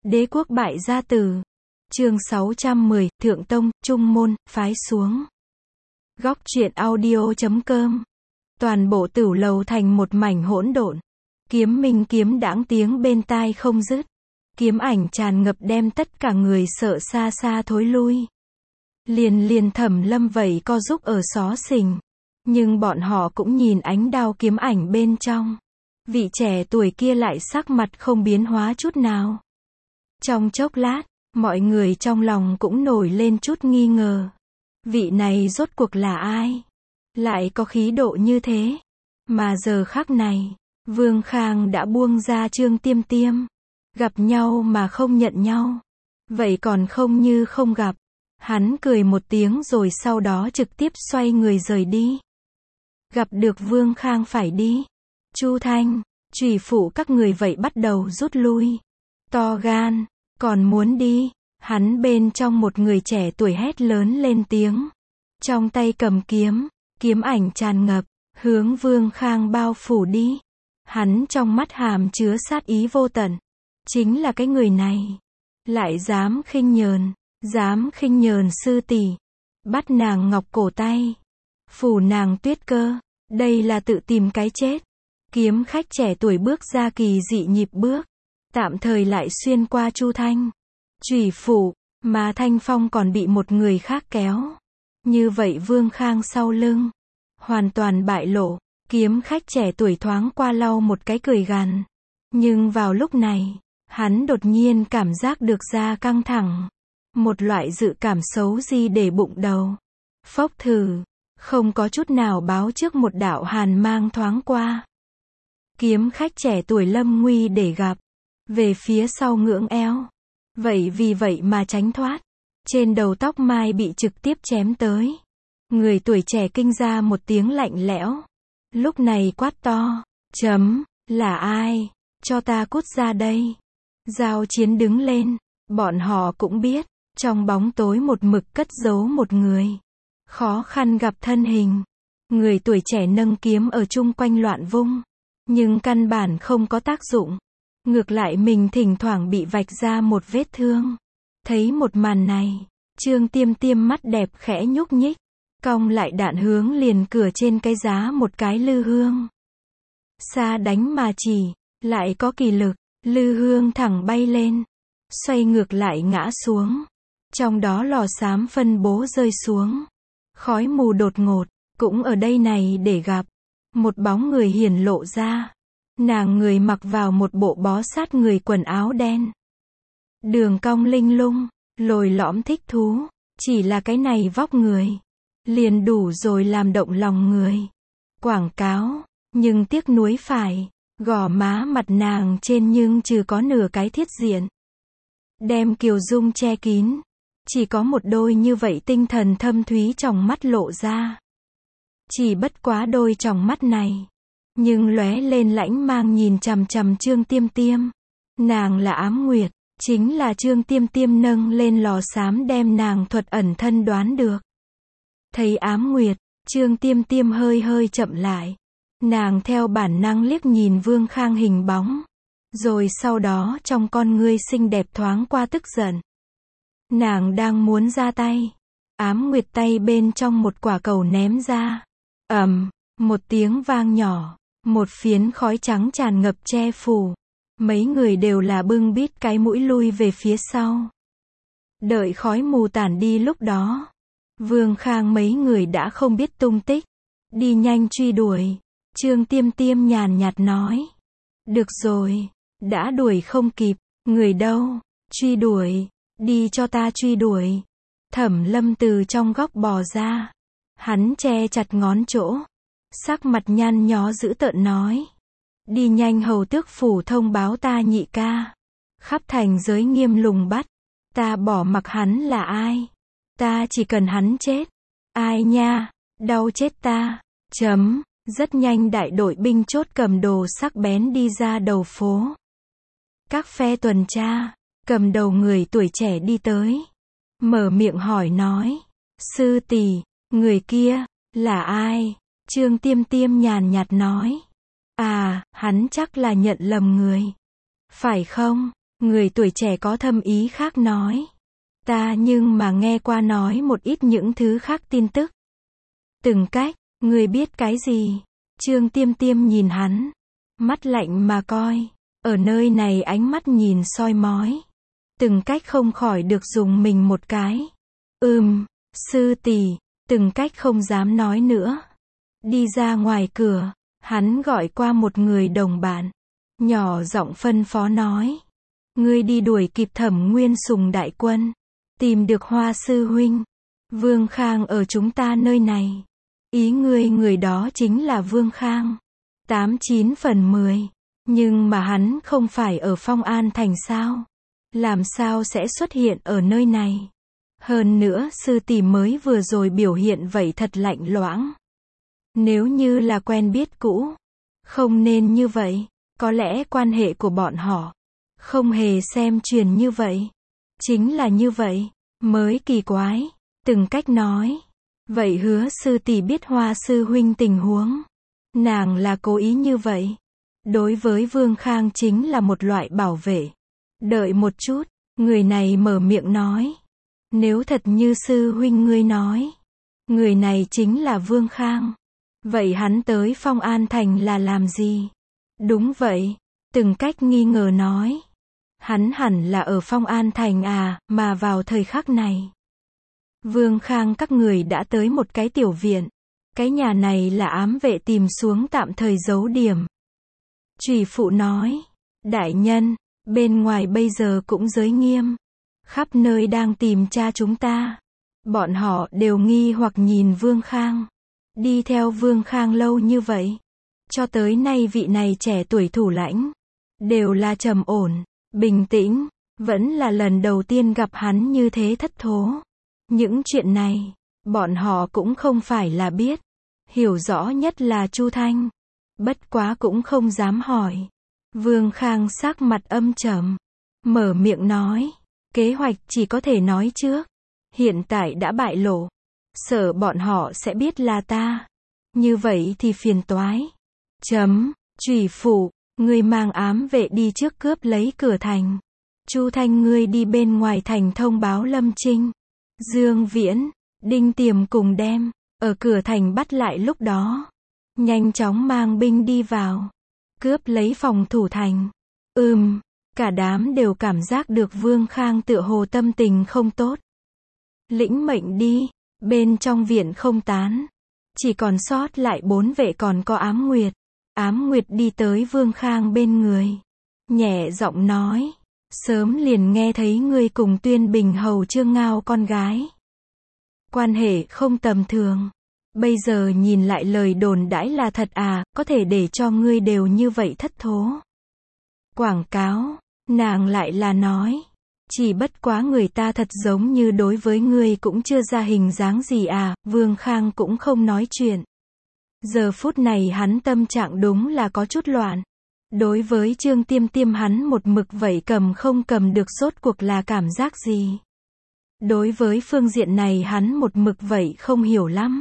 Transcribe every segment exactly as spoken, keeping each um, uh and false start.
Đế quốc bại gia tử. Chương sáu trăm mười, Thượng Tông, Trung Môn, phái xuống. Góc truyện audio chấm com. Toàn bộ tửu lầu thành một mảnh hỗn độn. Kiếm minh kiếm đãng tiếng bên tai không dứt. Kiếm ảnh tràn ngập đem tất cả người sợ xa xa thối lui. Liền liền Thẩm Lâm vậy co giúp ở xó xình. Nhưng bọn họ cũng nhìn ánh đao kiếm ảnh bên trong. Vị trẻ tuổi kia lại sắc mặt không biến hóa chút nào. Trong chốc lát, mọi người trong lòng cũng nổi lên chút nghi ngờ. Vị này rốt cuộc là ai? Lại có khí độ như thế. Mà giờ khắc này, Vương Khang đã buông ra Trương Tiêm Tiêm. Gặp nhau mà không nhận nhau. Vậy còn không như không gặp. Hắn cười một tiếng rồi sau đó trực tiếp xoay người rời đi. Gặp được Vương Khang phải đi. Chu Thanh, Trùy Phụ các người vậy bắt đầu rút lui. To gan, còn muốn đi. Hắn bên trong một người trẻ tuổi hét lớn lên tiếng. Trong tay cầm kiếm, kiếm ảnh tràn ngập, hướng Vương Khang bao phủ đi. Hắn trong mắt hàm chứa sát ý vô tận. Chính là cái người này. Lại dám khinh nhờn, dám khinh nhờn sư tỷ. Bắt nàng ngọc cổ tay. Phủ nàng tuyết cơ. Đây là tự tìm cái chết. Kiếm khách trẻ tuổi bước ra kỳ dị nhịp bước. Tạm thời lại xuyên qua Chu Thanh. Trùy Phụ, mà Thanh Phong còn bị một người khác kéo. Như vậy Vương Khang sau lưng. Hoàn toàn bại lộ. Kiếm khách trẻ tuổi thoáng qua lau một cái cười gằn. Nhưng vào lúc này, hắn đột nhiên cảm giác được da căng thẳng. Một loại dự cảm xấu gì để bụng đầu. Phốc thử. Không có chút nào báo trước một đạo hàn mang thoáng qua. Kiếm khách trẻ tuổi lâm nguy để gặp. Về phía sau ngưỡng eo. Vậy vì vậy mà tránh thoát. Trên đầu tóc mai bị trực tiếp chém tới. Người tuổi trẻ kinh ra một tiếng lạnh lẽo. Lúc này quát to. Chấm, là ai? Cho ta cút ra đây. Giao chiến đứng lên. Bọn họ cũng biết. Trong bóng tối một mực cất giấu một người. Khó khăn gặp thân hình. Người tuổi trẻ nâng kiếm ở chung quanh loạn vung. Nhưng căn bản không có tác dụng. Ngược lại mình thỉnh thoảng bị vạch ra một vết thương. Thấy một màn này, Trương Tiêm Tiêm mắt đẹp khẽ nhúc nhích. Cong lại đạn hướng liền cửa trên cái giá một cái lư hương. Xa đánh mà chỉ, lại có kỳ lực, lư hương thẳng bay lên. Xoay ngược lại ngã xuống. Trong đó lò xám phân bố rơi xuống. Khói mù đột ngột, cũng ở đây này để gặp. Một bóng người hiển lộ ra. Nàng người mặc vào một bộ bó sát người quần áo đen. Đường cong linh lung, lồi lõm thích thú. Chỉ là cái này vóc người. Liền đủ rồi làm động lòng người. Quảng cáo, nhưng tiếc nuối phải. Gò má mặt nàng trên nhưng trừ có nửa cái thiết diện. Đem kiều dung che kín. Chỉ có một đôi như vậy tinh thần thâm thúy trong mắt lộ ra. Chỉ bất quá đôi tròng mắt này. Nhưng lóe lên lãnh mang nhìn chằm chằm Trương Tiêm Tiêm. Nàng là Ám Nguyệt. Chính là Trương Tiêm Tiêm nâng lên lò xám đem nàng thuật ẩn thân đoán được. Thấy Ám Nguyệt, Trương Tiêm Tiêm hơi hơi chậm lại. Nàng theo bản năng liếc nhìn Vương Khang hình bóng. Rồi sau đó trong con ngươi xinh đẹp thoáng qua tức giận. Nàng đang muốn ra tay. Ám Nguyệt tay bên trong một quả cầu ném ra. Ầm, một tiếng vang nhỏ. Một phiến khói trắng tràn ngập che phủ. Mấy người đều là bưng bít cái mũi lui về phía sau. Đợi khói mù tản đi lúc đó. Vương Khang mấy người đã không biết tung tích. Đi nhanh truy đuổi. Trương Tiêm Tiêm nhàn nhạt nói. Được rồi. Đã đuổi không kịp. Người đâu? Truy đuổi. Đi cho ta truy đuổi. Thẩm Lâm từ trong góc bò ra. Hắn che chặt ngón trỗ. Sắc mặt nhăn nhó dữ tợn nói. Đi nhanh hầu tước phủ thông báo ta nhị ca. Khắp thành giới nghiêm lùng bắt. Ta bỏ mặc hắn là ai. Ta chỉ cần hắn chết. Ai nha, đau chết ta. Chấm, rất nhanh đại đội binh chốt cầm đồ sắc bén đi ra đầu phố. Các phe tuần tra, cầm đầu người tuổi trẻ đi tới. Mở miệng hỏi nói. Sư tỷ, người kia, là ai? Trương Tiêm Tiêm nhàn nhạt nói. À, hắn chắc là nhận lầm người. Phải không? Người tuổi trẻ có thâm ý khác nói. Ta nhưng mà nghe qua nói một ít những thứ khác tin tức. Từng cách, người biết cái gì? Trương Tiêm Tiêm nhìn hắn. Mắt lạnh mà coi. Ở nơi này ánh mắt nhìn soi mói. Từng cách không khỏi được dùng mình một cái. Ừm, sư tỷ, từng cách không dám nói nữa. Đi ra ngoài cửa, hắn gọi qua một người đồng bạn. Nhỏ giọng phân phó nói. Ngươi đi đuổi kịp Thẩm Nguyên Sùng đại quân. Tìm được Hoa sư huynh. Vương Khang ở chúng ta nơi này. Ý ngươi người đó chính là Vương Khang. Tám chín phần mười. Nhưng mà hắn không phải ở Phong An Thành sao? Làm sao sẽ xuất hiện ở nơi này? Hơn nữa sư tỷ mới vừa rồi biểu hiện vậy thật lạnh loãng. Nếu như là quen biết cũ, không nên như vậy. Có lẽ quan hệ của bọn họ không hề xem truyền như vậy. Chính là như vậy, mới kỳ quái. Từng cách nói. Vậy hứa sư tỷ biết Hoa sư huynh tình huống. Nàng là cố ý như vậy. Đối với Vương Khang chính là một loại bảo vệ. Đợi một chút, người này mở miệng nói. Nếu thật như sư huynh ngươi nói, người này chính là Vương Khang. Vậy hắn tới Phong An Thành là làm gì? Đúng vậy, từng cách nghi ngờ nói. Hắn hẳn là ở Phong An Thành à, mà vào thời khắc này. Vương Khang các người đã tới một cái tiểu viện. Cái nhà này là ám vệ tìm xuống tạm thời giấu điểm. Trùy phụ nói. Đại nhân, bên ngoài bây giờ cũng giới nghiêm. Khắp nơi đang tìm cha chúng ta. Bọn họ đều nghi hoặc nhìn Vương Khang. Đi theo Vương Khang lâu như vậy. Cho tới nay vị này trẻ tuổi thủ lãnh. Đều là trầm ổn, bình tĩnh. Vẫn là lần đầu tiên gặp hắn như thế thất thố. Những chuyện này, bọn họ cũng không phải là biết. Hiểu rõ nhất là Chu Thanh. Bất quá cũng không dám hỏi. Vương Khang sắc mặt âm trầm. Mở miệng nói. Kế hoạch chỉ có thể nói trước. Hiện tại đã bại lộ. Sợ bọn họ sẽ biết là ta. Như vậy thì phiền toái. Chấm. Trùy phụ. Ngươi mang ám vệ đi trước cướp lấy cửa thành. Chu Thanh ngươi đi bên ngoài thành thông báo Lâm Trinh. Dương Viễn. Đinh Tiềm cùng đem. Ở cửa thành bắt lại lúc đó. Nhanh chóng mang binh đi vào. Cướp lấy phòng thủ thành. Ừm. Cả đám đều cảm giác được Vương Khang tựa hồ tâm tình không tốt. Lĩnh mệnh đi. Bên trong viện không tán. Chỉ còn sót lại bốn vệ còn có Ám Nguyệt. Ám Nguyệt đi tới Vương Khang bên người. Nhẹ giọng nói. Sớm liền nghe thấy ngươi cùng Tuyên Bình hầu Trương Ngao con gái. Quan hệ không tầm thường. Bây giờ nhìn lại lời đồn đãi là thật à, có thể để cho ngươi đều như vậy thất thố. Quảng cáo, nàng lại là nói. Chỉ bất quá người ta thật giống như đối với ngươi cũng chưa ra hình dáng gì à, Vương Khang cũng không nói chuyện. Giờ phút này hắn tâm trạng đúng là có chút loạn. Đối với Trương Tiêm Tiêm hắn một mực vậy cầm không cầm được rốt cuộc là cảm giác gì. Đối với phương diện này hắn một mực vậy không hiểu lắm.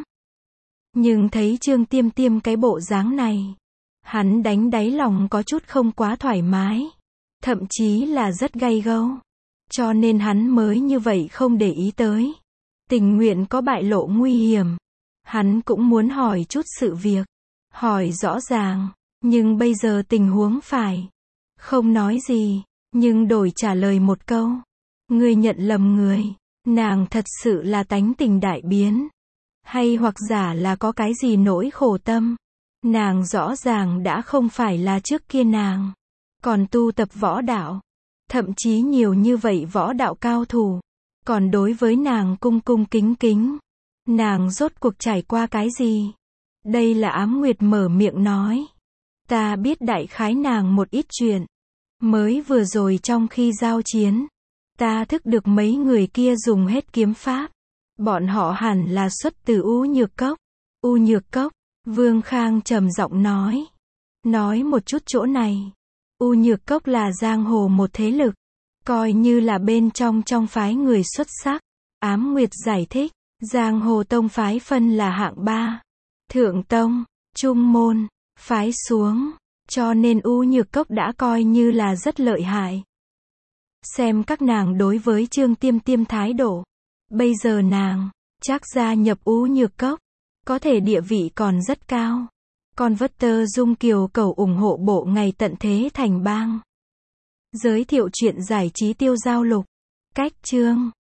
Nhưng thấy Trương Tiêm Tiêm cái bộ dáng này, hắn đánh đáy lòng có chút không quá thoải mái. Thậm chí là rất gay gâu. Cho nên hắn mới như vậy không để ý tới. Tình nguyện có bại lộ nguy hiểm. Hắn cũng muốn hỏi chút sự việc. Hỏi rõ ràng. Nhưng bây giờ tình huống phải. Không nói gì. Nhưng đổi trả lời một câu. Ngươi nhận lầm người. Nàng thật sự là tánh tình đại biến. Hay hoặc giả là có cái gì nỗi khổ tâm. Nàng rõ ràng đã không phải là trước kia nàng. Còn tu tập võ đạo. Thậm chí nhiều như vậy võ đạo cao thủ. Còn đối với nàng cung cung kính kính. Nàng rốt cuộc trải qua cái gì? Đây là Ám Nguyệt mở miệng nói. Ta biết đại khái nàng một ít chuyện. Mới vừa rồi trong khi giao chiến. Ta thức được mấy người kia dùng hết kiếm pháp. Bọn họ hẳn là xuất từ U Nhược Cốc. U Nhược Cốc. Vương Khang trầm giọng nói. Nói một chút chỗ này. U Nhược Cốc là giang hồ một thế lực. Coi như là bên trong trong phái người xuất sắc. Ám Nguyệt giải thích. Giang hồ tông phái phân là hạng ba. Thượng tông, trung môn, phái xuống. Cho nên U Nhược Cốc đã coi như là rất lợi hại. xem các nàng đối với Trương Tiêm Tiêm thái độ. Bây giờ nàng, chắc gia nhập Ú Nhược Cốc, có thể địa vị còn rất cao. Còn vất tơ Dung Kiều cầu ủng hộ bộ ngày tận thế thành bang. Giới thiệu chuyện giải trí tiêu giao lục. Cách chương